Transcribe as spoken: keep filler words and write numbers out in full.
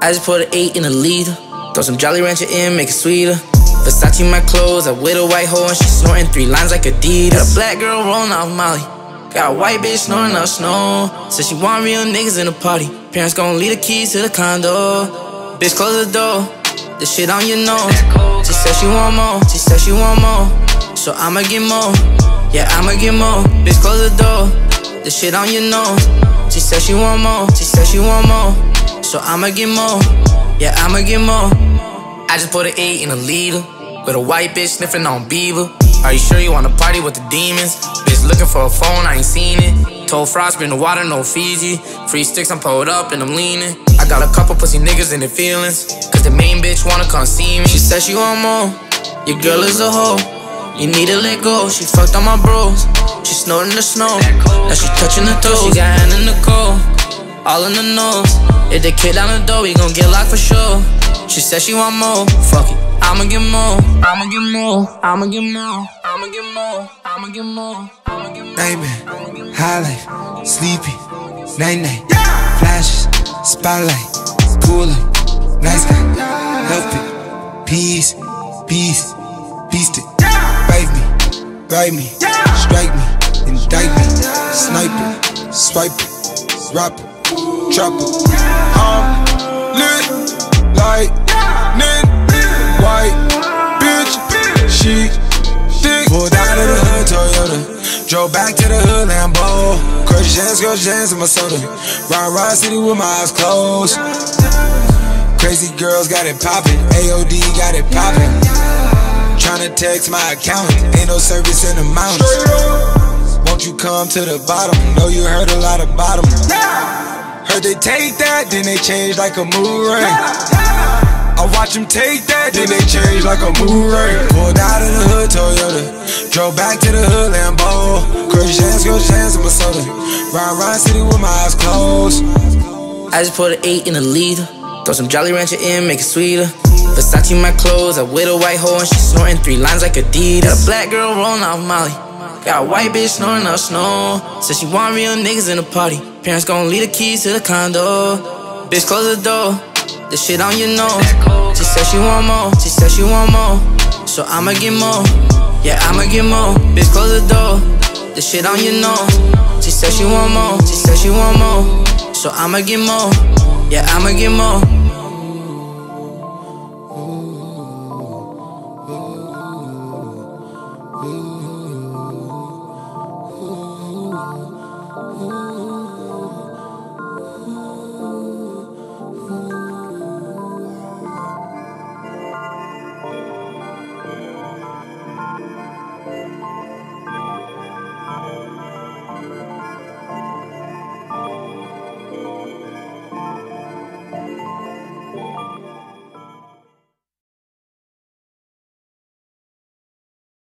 I just put an eight in a liter. Throw some Jolly Rancher in, make it sweeter. Versace my clothes, I with a white hoe and she snorting three lines like Adidas. Got a black girl rolling off Molly. Got a white bitch snoring up snow. Said she want real niggas in the party. Parents gon' leave the keys to the condo. Bitch, close the door. This shit on your nose. She said she want more. She said she want more. So I'ma get more. Yeah, I'ma get more. Bitch, close the door. This shit on your nose. She said she want more. She said she want more. So I'ma get more. Yeah, I'ma get more. I just put an eight in a liter. With a white bitch sniffing on Bieber. Are you sure you wanna party with the demons? Bitch looking for a phone, I ain't seen it. Told Frost, bring the water, no Fiji. Free sticks, I'm pulled up and I'm leaning. I got a couple pussy niggas in their feelings. Cause the main bitch wanna come see me. She said she want more. Your girl is a hoe. You need to let go. She fucked on my bros. She snorting the snow. Now she touching the toes. She got hand in the cold. All in the nose. If they kick down the door, we gon' get locked for sure. She said she want more. Fuck it. I'ma get more, I'ma get more, I'ma get more, I'ma get more, I'ma get more, I'ma get more. Nightmare, high life, sleepy, night night, flashes, spotlight, cooler, nice guy, help it, peace, peace, beast it, bite me, bite me, strike me, indict me, snipe it, swipe it, drop it, drop it, I'm lit like nin. White bitch, she thick. Pulled out of the hood Toyota, drove back to the hood Lambo. Crush jams, crush jams in my soda. Ride, ride city with my eyes closed. Crazy girls got it poppin', A O D got it poppin'. Tryna text my accountant, ain't no service in the mountains. Won't you come to the bottom? Know you heard a lot about them. Heard they take that, then they change like a mood ring. I watch them take that, then they change like a mood ring. Pulled out of the hood Toyota, drove back to the hood Lambo. Crush jams, crush jams in my soda. Ride, ride city with my eyes closed. I just put an eight in a liter. Throw some Jolly Rancher in, make it sweeter. Versace my clothes, I with a white hoe and she snorting three lines like Adidas. Got a black girl rolling off Molly. Got a white bitch snoring up snow. Said she want real niggas in the party. Parents gon' leave the keys to the condo. Bitch, close the door. This shit on your nose. She said she want more. She said she want more. So I'ma get more. Yeah, I'ma get more. Bitch, close the door. This shit on your nose. She said she want more. She said she want more. So I'ma get more. Yeah, I'ma get more. Ooh.